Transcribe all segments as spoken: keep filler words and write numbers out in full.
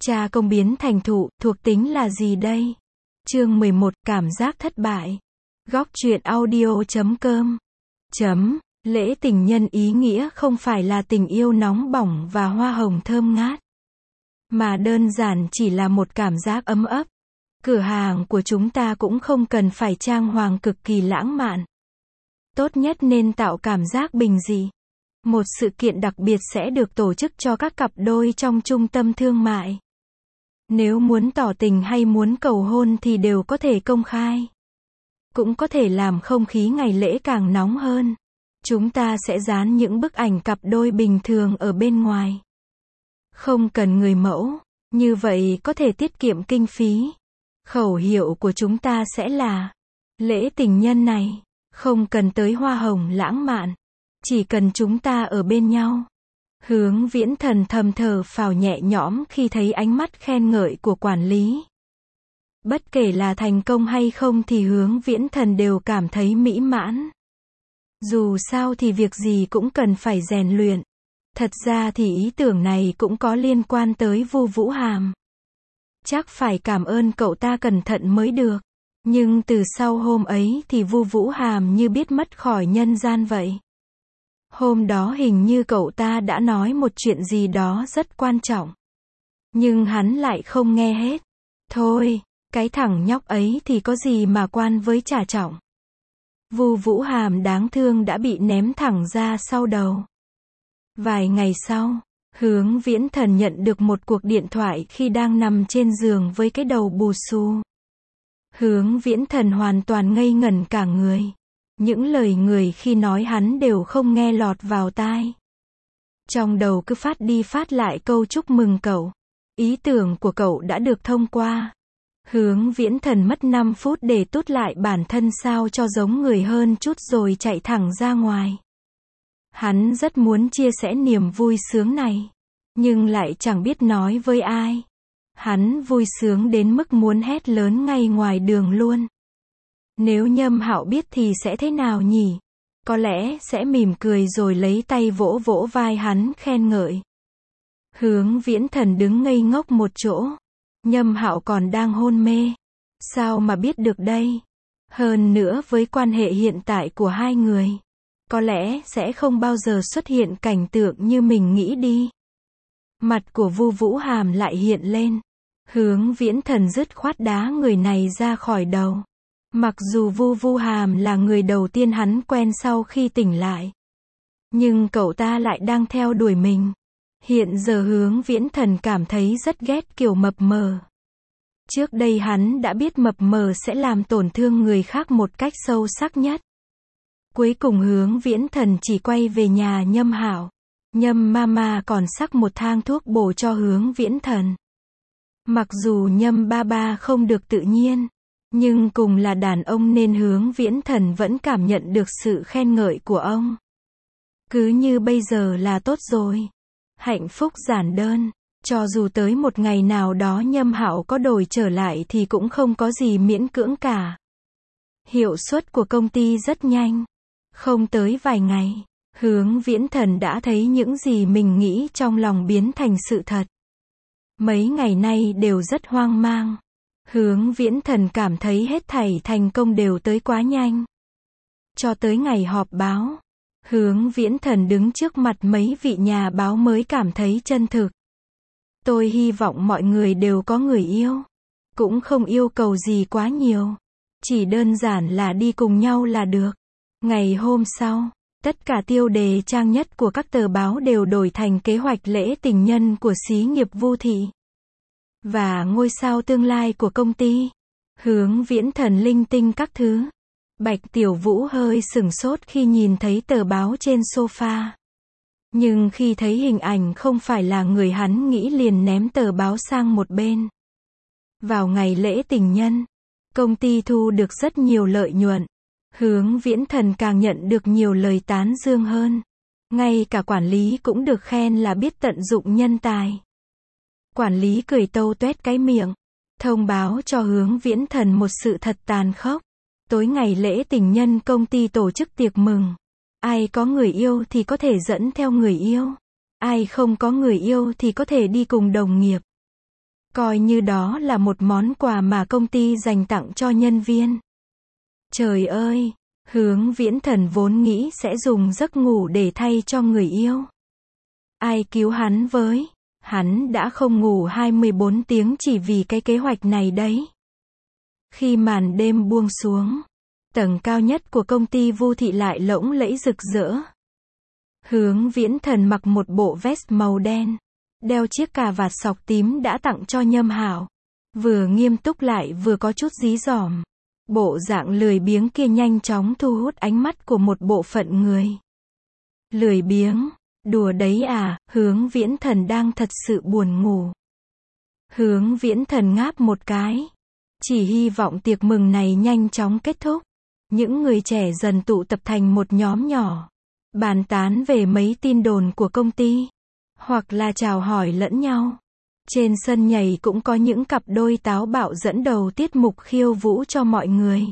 Cha công biến thành thụ, thuộc tính là gì đây? Chương mười một, cảm giác thất bại. Góc truyện audio chấm com. Chấm. Lễ tình nhân ý nghĩa không phải là tình yêu nóng bỏng và hoa hồng thơm ngát, mà đơn giản chỉ là một cảm giác ấm ấp. Cửa hàng của chúng ta cũng không cần phải trang hoàng cực kỳ lãng mạn. Tốt nhất nên tạo cảm giác bình dị. Một sự kiện đặc biệt sẽ được tổ chức cho các cặp đôi trong trung tâm thương mại. Nếu muốn tỏ tình hay muốn cầu hôn thì đều có thể công khai. Cũng có thể làm không khí ngày lễ càng nóng hơn. Chúng ta sẽ dán những bức ảnh cặp đôi bình thường ở bên ngoài. Không cần người mẫu, như vậy có thể tiết kiệm kinh phí. Khẩu hiệu của chúng ta sẽ là: lễ tình nhân này, không cần tới hoa hồng lãng mạn, chỉ cần chúng ta ở bên nhau. Hướng Viễn Thần thầm thở phào nhẹ nhõm khi thấy ánh mắt khen ngợi của quản lý. Bất kể là thành công hay không thì Hướng Viễn Thần đều cảm thấy mỹ mãn. Dù sao thì việc gì cũng cần phải rèn luyện. Thật ra thì ý tưởng này cũng có liên quan tới Vu Vũ Hàm. Chắc phải cảm ơn cậu ta cẩn thận mới được. Nhưng từ sau hôm ấy thì Vu Vũ Hàm như biết mất khỏi nhân gian vậy. Hôm đó hình như cậu ta đã nói một chuyện gì đó rất quan trọng. Nhưng hắn lại không nghe hết. Thôi, cái thằng nhóc ấy thì có gì mà quan với Trà Trọng. Vu Vũ Hàm đáng thương đã bị ném thẳng ra sau đầu. Vài ngày sau, Hướng Viễn Thần nhận được một cuộc điện thoại khi đang nằm trên giường với cái đầu bù xù. Hướng Viễn Thần hoàn toàn ngây ngẩn cả người. Những lời người khi nói hắn đều không nghe lọt vào tai. Trong đầu cứ phát đi phát lại câu chúc mừng cậu. Ý tưởng của cậu đã được thông qua. Hướng Viễn Thần mất năm phút để tút lại bản thân sao cho giống người hơn chút rồi chạy thẳng ra ngoài. Hắn rất muốn chia sẻ niềm vui sướng này, nhưng lại chẳng biết nói với ai. Hắn vui sướng đến mức muốn hét lớn ngay ngoài đường luôn. Nếu Nhâm Hạo biết thì sẽ thế nào nhỉ? Có lẽ sẽ mỉm cười rồi lấy tay vỗ vỗ vai hắn khen ngợi. Hướng Viễn Thần đứng ngây ngốc một chỗ. Nhâm Hạo còn đang hôn mê. Sao mà biết được đây? Hơn nữa với quan hệ hiện tại của hai người, có lẽ sẽ không bao giờ xuất hiện cảnh tượng như mình nghĩ đi. Mặt của Vu Vũ Hàm lại hiện lên. Hướng Viễn Thần dứt khoát đá người này ra khỏi đầu. Mặc dù Vu Vũ Hàm là người đầu tiên hắn quen sau khi tỉnh lại, nhưng cậu ta lại đang theo đuổi mình. Hiện giờ Hướng Viễn Thần cảm thấy rất ghét kiểu mập mờ. Trước đây hắn đã biết mập mờ sẽ làm tổn thương người khác một cách sâu sắc nhất. Cuối cùng Hướng Viễn Thần chỉ quay về nhà Nhâm Hạo. Nhâm Mama còn xắc một thang thuốc bổ cho Hướng Viễn Thần. Mặc dù Nhâm Ba Ba không được tự nhiên, nhưng cùng là đàn ông nên Hướng Viễn Thần vẫn cảm nhận được sự khen ngợi của ông. Cứ như bây giờ là tốt rồi. Hạnh phúc giản đơn. Cho dù tới một ngày nào đó Nhâm Hạo có đổi trở lại thì cũng không có gì miễn cưỡng cả. Hiệu suất của công ty rất nhanh. Không tới vài ngày, Hướng Viễn Thần đã thấy những gì mình nghĩ trong lòng biến thành sự thật. Mấy ngày nay đều rất hoang mang. Hướng Viễn Thần cảm thấy hết thảy thành công đều tới quá nhanh. Cho tới ngày họp báo, Hướng Viễn Thần đứng trước mặt mấy vị nhà báo mới cảm thấy chân thực. Tôi hy vọng mọi người đều có người yêu. Cũng không yêu cầu gì quá nhiều. Chỉ đơn giản là đi cùng nhau là được. Ngày hôm sau, tất cả tiêu đề trang nhất của các tờ báo đều đổi thành kế hoạch lễ tình nhân của xí nghiệp Vu thị. Và ngôi sao tương lai của công ty. Hướng Viễn Thần linh tinh các thứ. Bạch Tiểu Vũ hơi sửng sốt khi nhìn thấy tờ báo trên sofa. Nhưng khi thấy hình ảnh không phải là người hắn nghĩ liền ném tờ báo sang một bên. Vào ngày lễ tình nhân, công ty thu được rất nhiều lợi nhuận. Hướng Viễn Thần càng nhận được nhiều lời tán dương hơn. Ngay cả quản lý cũng được khen là biết tận dụng nhân tài. Quản lý cười tâu tuét cái miệng, thông báo cho Hướng Viễn Thần một sự thật tàn khốc. Tối ngày lễ tình nhân công ty tổ chức tiệc mừng. Ai có người yêu thì có thể dẫn theo người yêu. Ai không có người yêu thì có thể đi cùng đồng nghiệp. Coi như đó là một món quà mà công ty dành tặng cho nhân viên. Trời ơi! Hướng Viễn Thần vốn nghĩ sẽ dùng giấc ngủ để thay cho người yêu. Ai cứu hắn với? Hắn đã không ngủ hai mươi bốn tiếng chỉ vì cái kế hoạch này đấy. Khi màn đêm buông xuống, tầng cao nhất của công ty Vu Thị lại lộng lẫy rực rỡ. Hướng Viễn Thần mặc một bộ vest màu đen, đeo chiếc cà vạt sọc tím đã tặng cho Nhâm Hảo. Vừa nghiêm túc lại vừa có chút dí dỏm. Bộ dạng lười biếng kia nhanh chóng thu hút ánh mắt của một bộ phận người. Lười biếng, đùa đấy à? Hướng Viễn Thần đang thật sự buồn ngủ. Hướng Viễn Thần ngáp một cái. Chỉ hy vọng tiệc mừng này nhanh chóng kết thúc. Những người trẻ dần tụ tập thành một nhóm nhỏ, bàn tán về mấy tin đồn của công ty, hoặc là chào hỏi lẫn nhau. Trên sân nhảy cũng có những cặp đôi táo bạo dẫn đầu tiết mục khiêu vũ cho mọi người.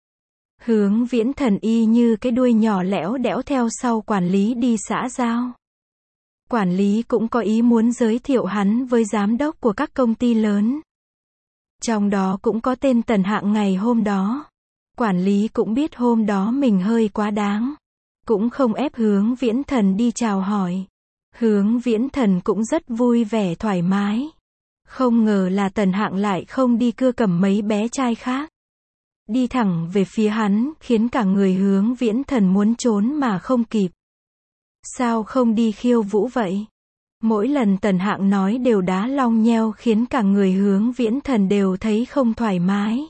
Hướng Viễn Thần y như cái đuôi nhỏ lẽo đẽo theo sau quản lý đi xã giao. Quản lý cũng có ý muốn giới thiệu hắn với giám đốc của các công ty lớn. Trong đó cũng có tên Tần Hạng ngày hôm đó. Quản lý cũng biết hôm đó mình hơi quá đáng, cũng không ép Hướng Viễn Thần đi chào hỏi. Hướng Viễn Thần cũng rất vui vẻ thoải mái. Không ngờ là Tần Hạng lại không đi cưa cầm mấy bé trai khác. Đi thẳng về phía hắn, khiến cả người Hướng Viễn Thần muốn trốn mà không kịp. Sao không đi khiêu vũ vậy? Mỗi lần Tần Hạng nói đều đá long nheo khiến cả người Hướng Viễn Thần đều thấy không thoải mái.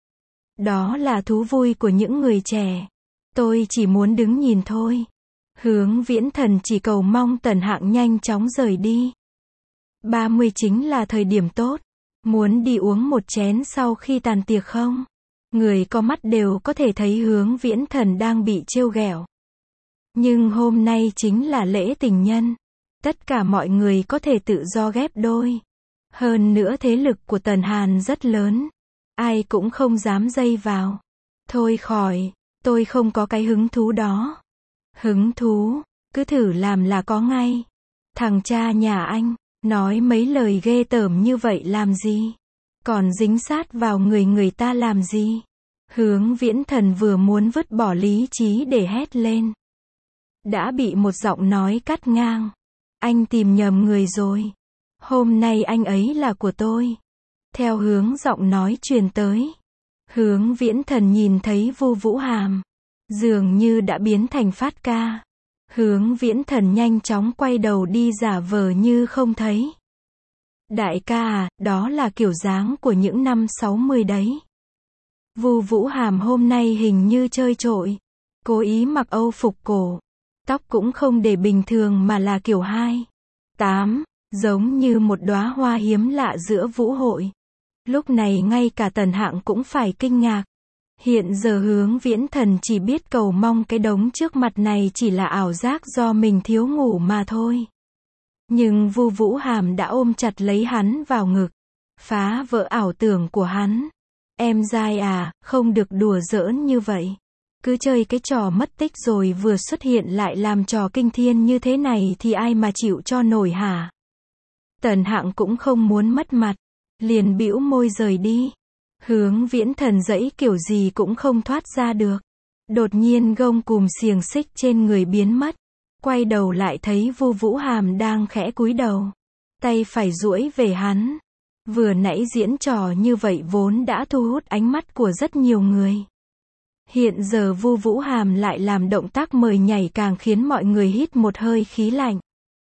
Đó là thú vui của những người trẻ. Tôi chỉ muốn đứng nhìn thôi. Hướng Viễn Thần chỉ cầu mong Tần Hạng nhanh chóng rời đi. ba mươi chính là thời điểm tốt. Muốn đi uống một chén sau khi tàn tiệc không? Người có mắt đều có thể thấy Hướng Viễn Thần đang bị trêu ghẹo. Nhưng hôm nay chính là lễ tình nhân. Tất cả mọi người có thể tự do ghép đôi. Hơn nữa thế lực của Tần Hàn rất lớn. Ai cũng không dám dây vào. Thôi khỏi, tôi không có cái hứng thú đó. Hứng thú, cứ thử làm là có ngay. Thằng cha nhà anh, nói mấy lời ghê tởm như vậy làm gì? Còn dính sát vào người người ta làm gì? Hướng Viễn Thần vừa muốn vứt bỏ lý trí để hét lên. Đã bị một giọng nói cắt ngang. Anh tìm nhầm người rồi. Hôm nay anh ấy là của tôi. Theo hướng giọng nói truyền tới. Hướng Viễn Thần nhìn thấy Vu Vũ Hàm. Dường như đã biến thành Phát Ca. Hướng Viễn Thần nhanh chóng quay đầu đi giả vờ như không thấy. Đại ca à, đó là kiểu dáng của những năm sáu mươi đấy. Vu Vũ Hàm hôm nay hình như chơi trội. Cố ý mặc Âu phục cổ. Tóc cũng không để bình thường mà là kiểu hai tám, giống như một đóa hoa hiếm lạ giữa vũ hội. Lúc này ngay cả Tần Hạng cũng phải kinh ngạc. Hiện giờ Hướng Viễn Thần chỉ biết cầu mong cái đống trước mặt này chỉ là ảo giác do mình thiếu ngủ mà thôi. Nhưng Vu Vũ Hàm đã ôm chặt lấy hắn vào ngực, phá vỡ ảo tưởng của hắn. Em dai à, không được đùa giỡn như vậy. Cứ chơi cái trò mất tích rồi vừa xuất hiện lại làm trò kinh thiên như thế này thì ai mà chịu cho nổi hả? Tần Hạng cũng không muốn mất mặt, liền bĩu môi rời đi. Hướng Viễn Thần dãy kiểu gì cũng không thoát ra được. Đột nhiên gông cùm xiềng xích trên người biến mất. Quay đầu lại thấy Vu Vũ Hàm đang khẽ cúi đầu. Tay phải duỗi về hắn. Vừa nãy diễn trò như vậy vốn đã thu hút ánh mắt của rất nhiều người. Hiện giờ Vu Vũ Hàm lại làm động tác mời nhảy càng khiến mọi người hít một hơi khí lạnh.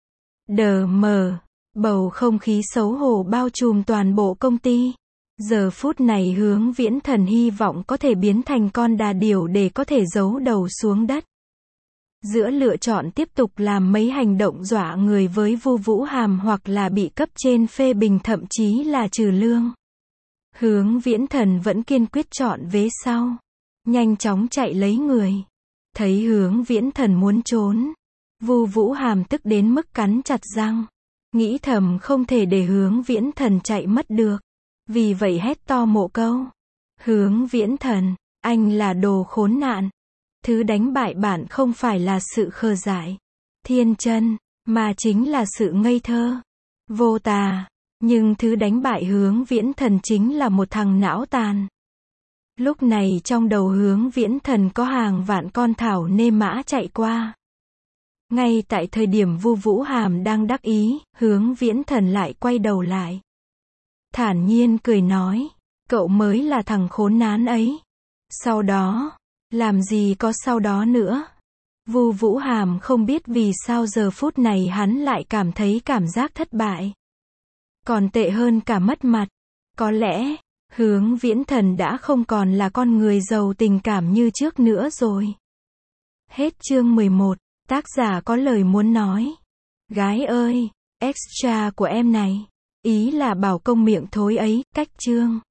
Đờ mờ, bầu không khí xấu hổ bao trùm toàn bộ công ty. Giờ phút này Hướng Viễn Thần hy vọng có thể biến thành con đà điểu để có thể giấu đầu xuống đất. Giữa lựa chọn tiếp tục làm mấy hành động dọa người với Vu Vũ Hàm hoặc là bị cấp trên phê bình thậm chí là trừ lương. Hướng Viễn Thần vẫn kiên quyết chọn vế sau. Nhanh chóng chạy lấy người. Thấy Hướng Viễn Thần muốn trốn. Vu Vũ Hàm tức đến mức cắn chặt răng. Nghĩ thầm không thể để Hướng Viễn Thần chạy mất được. Vì vậy hét to một câu. Hướng Viễn Thần, anh là đồ khốn nạn. Thứ đánh bại bạn không phải là sự khờ dại, thiên chân, mà chính là sự ngây thơ, vô tà. Nhưng thứ đánh bại Hướng Viễn Thần chính là một thằng não tàn. Lúc này trong đầu Hướng Viễn Thần có hàng vạn con thảo nê mã chạy qua. Ngay tại thời điểm Vu Vũ Hàm đang đắc ý, Hướng Viễn Thần lại quay đầu lại. Thản nhiên cười nói, cậu mới là thằng khốn nán ấy. Sau đó, làm gì có sau đó nữa. Vu Vũ Hàm không biết vì sao giờ phút này hắn lại cảm thấy cảm giác thất bại. Còn tệ hơn cả mất mặt. Có lẽ, Hướng Viễn Thần đã không còn là con người giàu tình cảm như trước nữa rồi. Hết chương mười một, tác giả có lời muốn nói. Gái ơi, extra của em này. Ý là bảo công miệng thối ấy, cách chương.